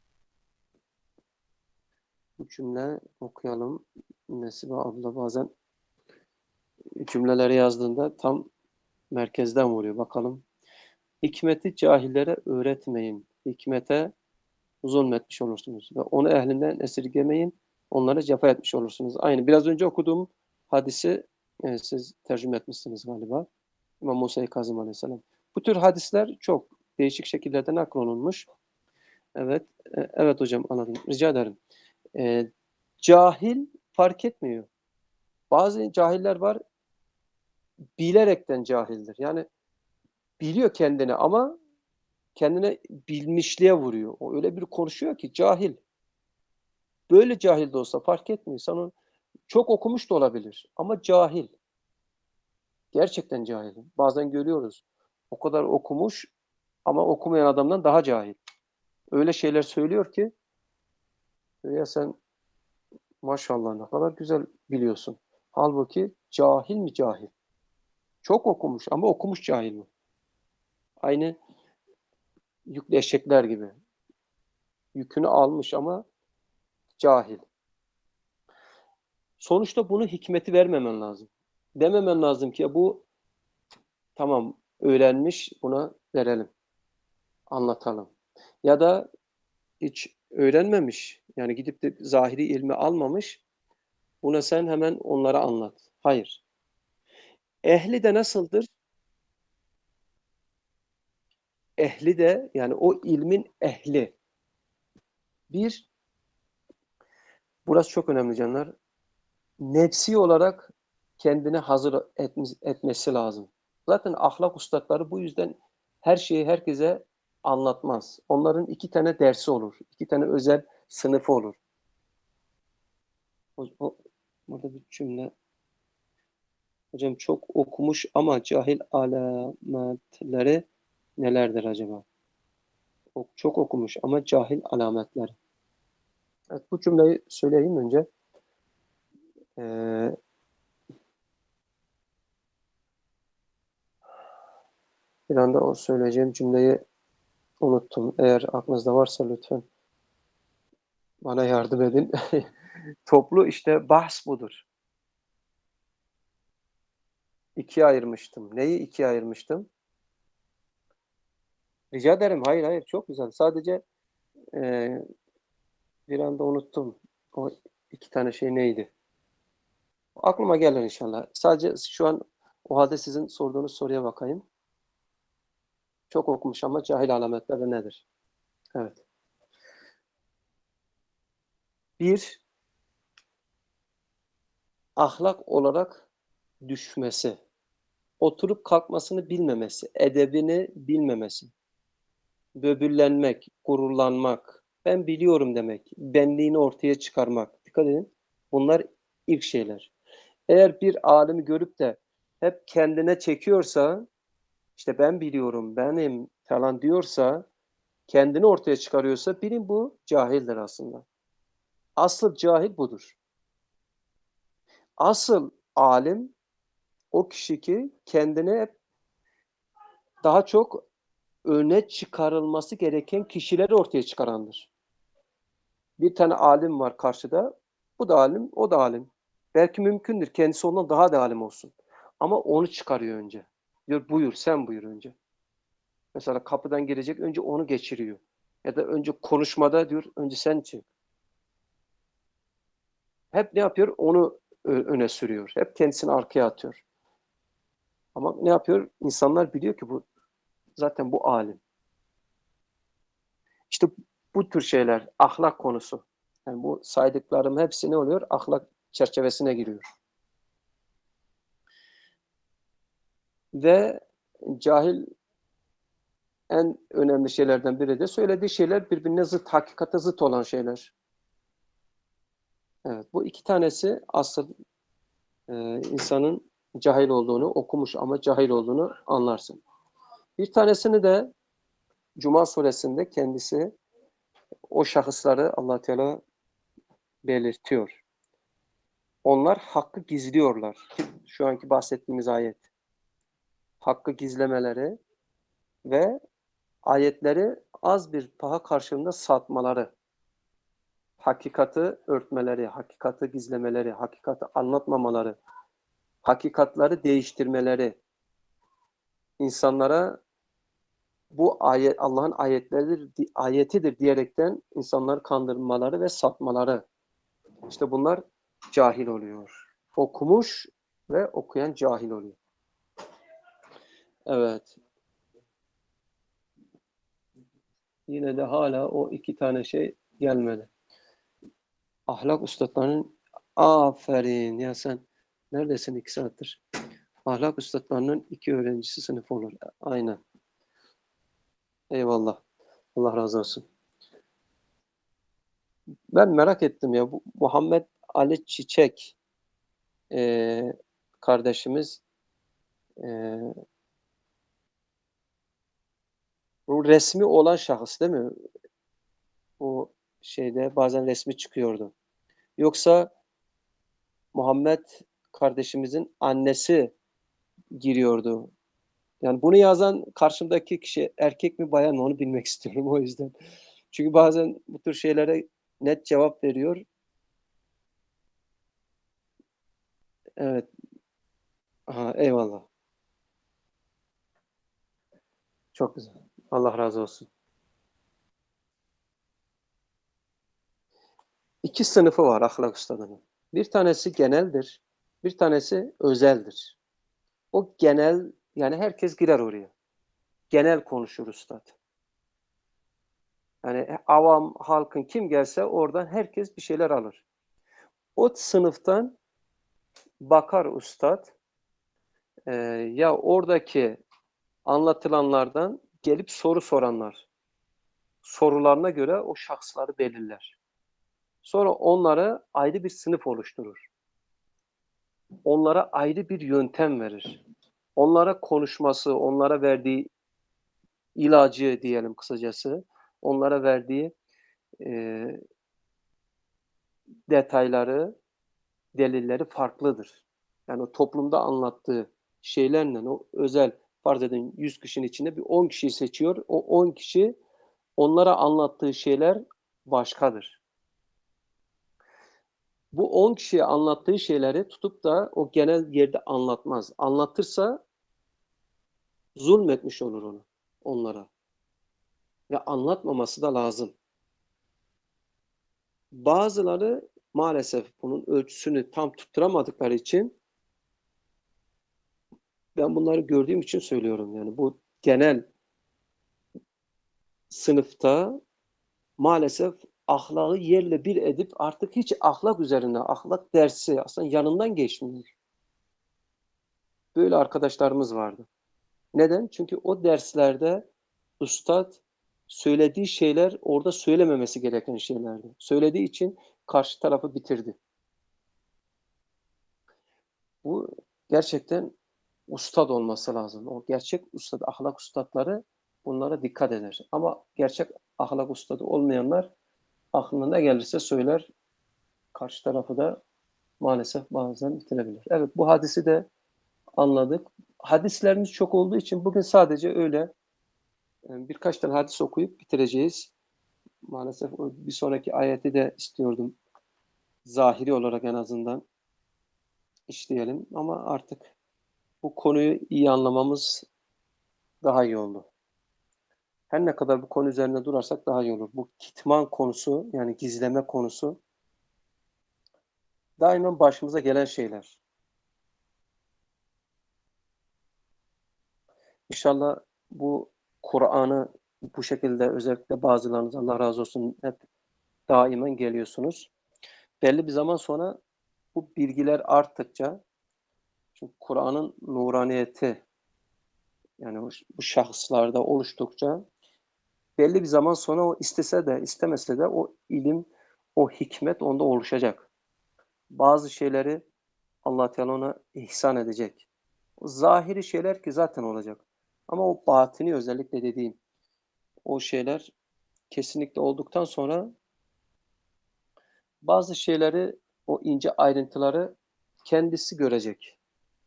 bu cümle okuyalım. Nesibe abla bazen cümleleri yazdığında tam merkezden vuruyor. Bakalım. Hikmeti cahillere öğretmeyin. Hikmete zulmetmiş olursunuz. Ve onu ehlinden esirgemeyin. Onlara cefa etmiş olursunuz. Aynı. Biraz önce okuduğum hadisi e, siz tercüme etmişsiniz galiba. İmam Musa-i Kazım Aleyhisselam. Bu tür hadisler çok değişik şekillerde naklolunmuş. Evet. E, evet hocam anladım. Rica ederim. E, cahil fark etmiyor. Bazı cahiller var bilerekten cahildir. Yani biliyor kendini ama kendine bilmişliğe vuruyor. O öyle bir konuşuyor ki cahil. Böyle cahil de olsa fark etmiyor. Sen çok okumuş da olabilir ama cahil. Gerçekten cahil. Bazen görüyoruz. O kadar okumuş ama okumayan adamdan daha cahil. Öyle şeyler söylüyor ki ya sen maşallah ne kadar güzel biliyorsun. Halbuki cahil mi cahil? Çok okumuş ama okumuş cahil mi? Aynı yüklü eşekler gibi. Yükünü almış ama cahil. Sonuçta bunu hikmeti vermemen lazım. Dememen lazım ki ya bu tamam öğrenmiş buna verelim. Anlatalım. Ya da hiç öğrenmemiş yani gidip de zahiri ilmi almamış Buna sen hemen onlara anlat. Hayır. Ehli de nasıldır? Ehli de yani o ilmin ehli. Bir, burası çok önemli canlar. Nefsi olarak kendini hazır etmesi lazım. Zaten ahlak ustaları bu yüzden her şeyi herkese anlatmaz. Onların iki tane dersi olur. İki tane özel sınıfı olur. O, o, burada bir cümle. Hocam çok okumuş ama cahil alametleri nelerdir acaba? Çok okumuş ama cahil alametleri. Evet, bu cümleyi söyleyeyim önce. Ee, bir anda o söyleyeceğim cümleyi unuttum. Eğer aklınızda varsa lütfen bana yardım edin. Toplu işte bahs budur. İkiye ayırmıştım. Neyi ikiye ayırmıştım? Rica ederim. Hayır hayır çok güzel. Sadece e, bir anda unuttum. O iki tane şey neydi? Aklıma gelir inşallah. Sadece şu an o halde sizin sorduğunuz soruya bakayım. Çok okumuş ama cahil alametleri nedir? Evet. Bir, ahlak olarak düşmesi. Oturup kalkmasını bilmemesi, edebini bilmemesi. Böbürlenmek, gururlanmak, ben biliyorum demek, benliğini ortaya çıkarmak. Dikkat edin. Bunlar ilk şeyler. Eğer bir alimi görüp de hep kendine çekiyorsa, işte ben biliyorum, benim falan diyorsa, kendini ortaya çıkarıyorsa bilin bu cahildir aslında. Asıl cahil budur. Asıl alim o kişi ki kendine hep daha çok öne çıkarılması gereken kişileri ortaya çıkarandır. Bir tane alim var karşıda. Bu da alim, o da alim. Belki mümkündür kendisi ondan daha da alim olsun. Ama onu çıkarıyor önce. Diyor buyur, sen buyur önce. Mesela kapıdan girecek, önce onu geçiriyor. Ya da önce konuşmada diyor, önce sen çık. Hep ne yapıyor? Onu öne sürüyor. Hep kendisini arkaya atıyor. Ama ne yapıyor? İnsanlar biliyor ki bu zaten bu alim. İşte bu tür şeyler, ahlak konusu. Yani bu saydıklarım hepsi ne oluyor? Ahlak çerçevesine giriyor. Ve cahil en önemli şeylerden biri de söylediği şeyler birbirine zıt, hakikate zıt olan şeyler. Evet, bu iki tanesi asıl e, insanın cahil olduğunu, okumuş ama cahil olduğunu anlarsın. Bir tanesini de Cuma suresinde kendisi o şahısları Allah Teala belirtiyor. Onlar hakkı gizliyorlar. Şu anki bahsettiğimiz ayet. Hakkı gizlemeleri ve ayetleri az bir paha karşılığında satmaları. Hakikati örtmeleri, hakikati gizlemeleri, hakikati anlatmamaları, hakikatları değiştirmeleri, insanlara bu ayet Allah'ın ayetleridir, ayetidir diyerekten insanları kandırmaları ve satmaları. İşte bunlar cahil oluyor. Okumuş ve okuyan cahil oluyor. Evet. Yine de hala o iki tane şey gelmedi. Ahlak ustalarının aferin ya sen neredesin iki saattir? Ahlak ustalarının iki öğrencisi sınıf olur. Aynen. Eyvallah. Allah razı olsun. Ben merak ettim ya. Bu Muhammed Ali Çiçek e, kardeşimiz e, bu resmi olan şahıs değil mi? O şeyde bazen resmi çıkıyordu. Yoksa Muhammed kardeşimizin annesi giriyordu. Yani bunu yazan karşımdaki kişi erkek mi bayan mı onu bilmek istiyorum o yüzden. Çünkü bazen bu tür şeylere net cevap veriyor. Evet. Aha, eyvallah. Çok güzel. Allah razı olsun. İki sınıfı var ahlak ustalarının. Bir tanesi geneldir, bir tanesi özeldir. O genel, yani herkes girer oraya. Genel konuşur üstad. Yani avam halkın kim gelse oradan herkes bir şeyler alır. O sınıftan bakar üstad, e, ya oradaki anlatılanlardan gelip soru soranlar, sorularına göre o şahsları belirler. Sonra onlara ayrı bir sınıf oluşturur. Onlara ayrı bir yöntem verir. Onlara konuşması, onlara verdiği ilacı diyelim kısacası, onlara verdiği e, detayları, delilleri farklıdır. Yani o toplumda anlattığı şeylerle o özel, farz edin yüz kişinin içinde bir on kişiyi seçiyor. O on kişi onlara anlattığı şeyler başkadır. Bu on kişiye anlattığı şeyleri tutup da o genel yerde anlatmaz. Anlatırsa zulmetmiş olur onu, onlara. Ve anlatmaması da lazım. Bazıları maalesef bunun ölçüsünü tam tutturamadıkları için, ben bunları gördüğüm için söylüyorum. Yani bu genel sınıfta maalesef ahlakı yerle bir edip artık hiç ahlak üzerine, ahlak dersi aslında yanından geçmiyor. Böyle arkadaşlarımız vardı. Neden? Çünkü o derslerde ustad söylediği şeyler orada söylememesi gereken şeylerdi. Söylediği için karşı tarafı bitirdi. Bu gerçekten ustad olması lazım. O gerçek ustad, ahlak ustadları bunlara dikkat eder. Ama gerçek ahlak ustadı olmayanlar aklına ne gelirse söyler, karşı tarafı da maalesef bazen bitirebilir. Evet, bu hadisi de anladık. Hadislerimiz çok olduğu için bugün sadece öyle birkaç tane hadis okuyup bitireceğiz. Maalesef bir sonraki ayeti de istiyordum. Zahiri olarak en azından işleyelim. Ama artık bu konuyu iyi anlamamız daha iyi oldu. Her ne kadar bu konu üzerinde durarsak daha iyi olur. Bu kitman konusu, yani gizleme konusu daima başımıza gelen şeyler. İnşallah bu Kur'an'ı bu şekilde, özellikle bazılarınız Allah razı olsun hep daimen geliyorsunuz. Belli bir zaman sonra bu bilgiler arttıkça, çünkü Kur'an'ın nuraniyeti, yani bu şahıslarda oluştukça belli bir zaman sonra o istese de istemese de o ilim, o hikmet onda oluşacak. Bazı şeyleri Allah Teala ona ihsan edecek. O zahiri şeyler ki zaten olacak. Ama o batini, özellikle dediğim o şeyler kesinlikle olduktan sonra bazı şeyleri, o ince ayrıntıları kendisi görecek.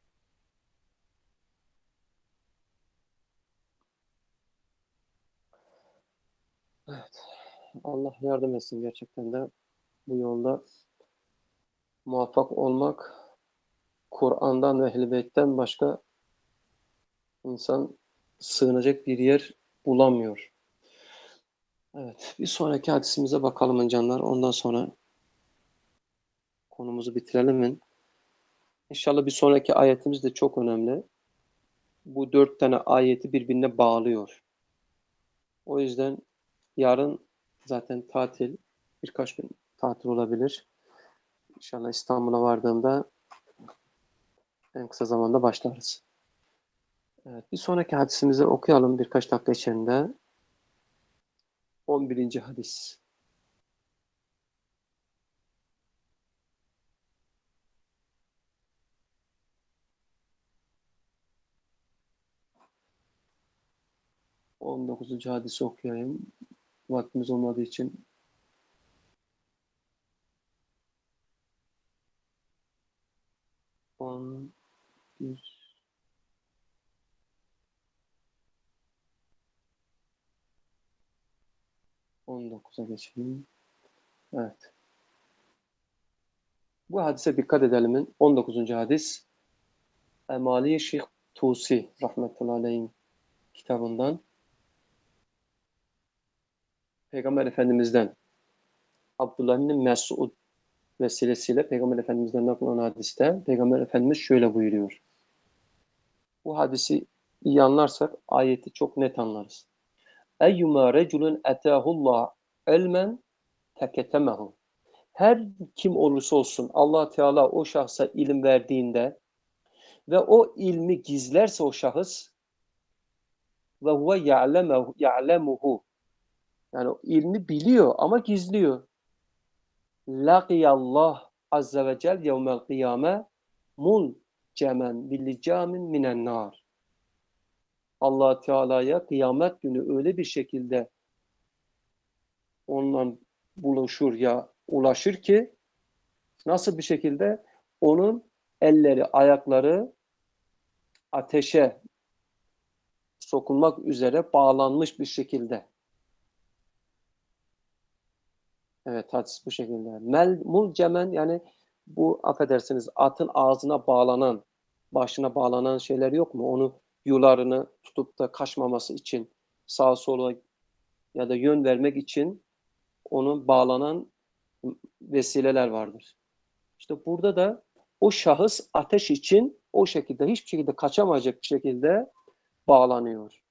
Evet. Allah yardım etsin gerçekten de bu yolda muvaffak olmak. Kur'an'dan ve Ehl-i Beyt'ten başka insan sığınacak bir yer bulamıyor. Evet, bir sonraki hadisimize bakalım canlar. Ondan sonra konumuzu bitirelim mi? İnşallah bir sonraki ayetimiz de çok önemli. Bu dört tane ayeti birbirine bağlıyor. O yüzden yarın zaten tatil, birkaç gün tatil olabilir. İnşallah İstanbul'a vardığımda en kısa zamanda başlarız. Evet, bir sonraki hadisimizi okuyalım birkaç dakika içinde. on birinci hadis. on dokuzuncu hadisi okuyayım. Vaktimiz olmadığı için on bir, on dokuza geçelim. Evet. Bu hadise dikkat edelim. on dokuzuncu hadis Emali Şeyh Tusi rahmetullahi aleyhin kitabından, Peygamber Efendimiz'den Abdullah bin Mesud vesilesiyle Peygamber Efendimiz'den naklen hadiste Peygamber Efendimiz şöyle buyuruyor. Bu hadisi iyi anlarsak ayeti çok net anlarız. Eyyuma reculun etahullah elmen teketemehu. Her kim olursa olsun Allah Teala o şahsa ilim verdiğinde ve o ilmi gizlerse o şahıs ve huve ya'lemuhu ya'lemuhu, yani o ilmi biliyor ama gizliyor. Laqiyallah azze ve cel yevmel kıyame muncemen billicamin minen nar. Allah Teala'ya kıyamet günü öyle bir şekilde ondan buluşur ya ulaşır ki, nasıl bir şekilde? Onun elleri, ayakları ateşe sokulmak üzere bağlanmış bir şekilde. Evet, hadis bu şekilde. Mel mulcemen, yani bu affedersiniz atın ağzına bağlanan, başına bağlanan şeyler yok mu? Onu yularını tutup da kaçmaması için sağa sola ya da yön vermek için onun bağlanan vesileler vardır. İşte burada da o şahıs ateş için o şekilde hiçbir şekilde kaçamayacak bir şekilde bağlanıyor.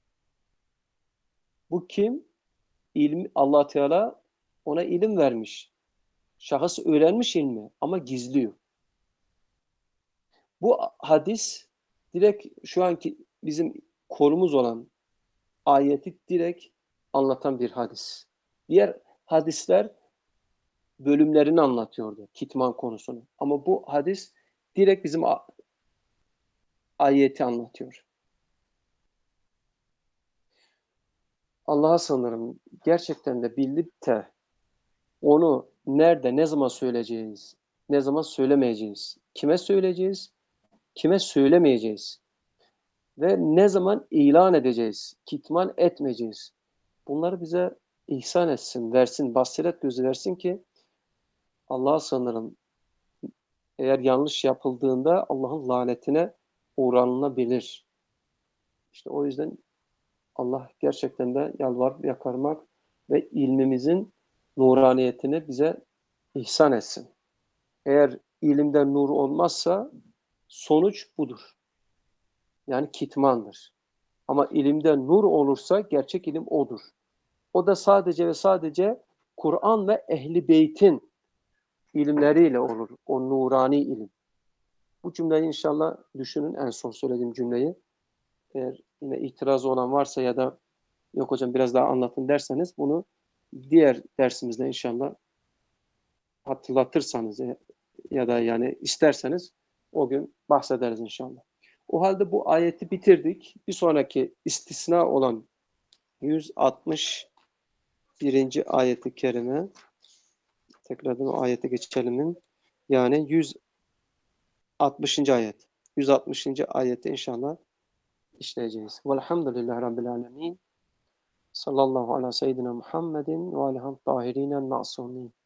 Bu kim? İlmi, Allah Teala ona ilim vermiş. Şahıs öğrenmiş ilmi ama gizliyor. Bu hadis direkt şu anki bizim konumuz olan ayeti direkt anlatan bir hadis. Diğer hadisler bölümlerini anlatıyordu, kitman konusunu. Ama bu hadis direkt bizim ayeti anlatıyor. Allah'a sığınırım. Gerçekten de bilip de onu nerede, ne zaman söyleyeceğiz, ne zaman söylemeyeceğiz, kime söyleyeceğiz, kime söylemeyeceğiz ve ne zaman ilan edeceğiz, kitman etmeyeceğiz. Bunları bize ihsan etsin, versin, basiret gözü versin ki Allah'a sığınırım. Eğer yanlış yapıldığında Allah'ın lanetine uğranılabilir. İşte o yüzden Allah gerçekten de yalvarıp yakarmak ve ilmimizin nuraniyetini bize ihsan etsin. Eğer ilimden nur olmazsa sonuç budur. Yani kitmandır. Ama ilimden nur olursa gerçek ilim odur. O da sadece ve sadece Kur'an ve Ehl-i Beyt'in ilimleriyle olur. O nurani ilim. Bu cümleyi inşallah düşünün, en son söylediğim cümleyi. Eğer yine itirazı olan varsa ya da yok hocam biraz daha anlatın derseniz bunu diğer dersimizde inşallah hatırlatırsanız ya da yani isterseniz o gün bahsederiz inşallah. O halde bu ayeti bitirdik. Bir sonraki istisna olan yüz altmış birinci ayeti kerime, tekrardan o ayete geçelim. Yani yüz altmışıncı ayet. yüz altmışıncı ayeti inşallah işleyeceğiz. Velhamdülillahi Rabbil alemin. Sallallahu ala seyyidina Muhammedin ve alihi tahirinel ma'sumin.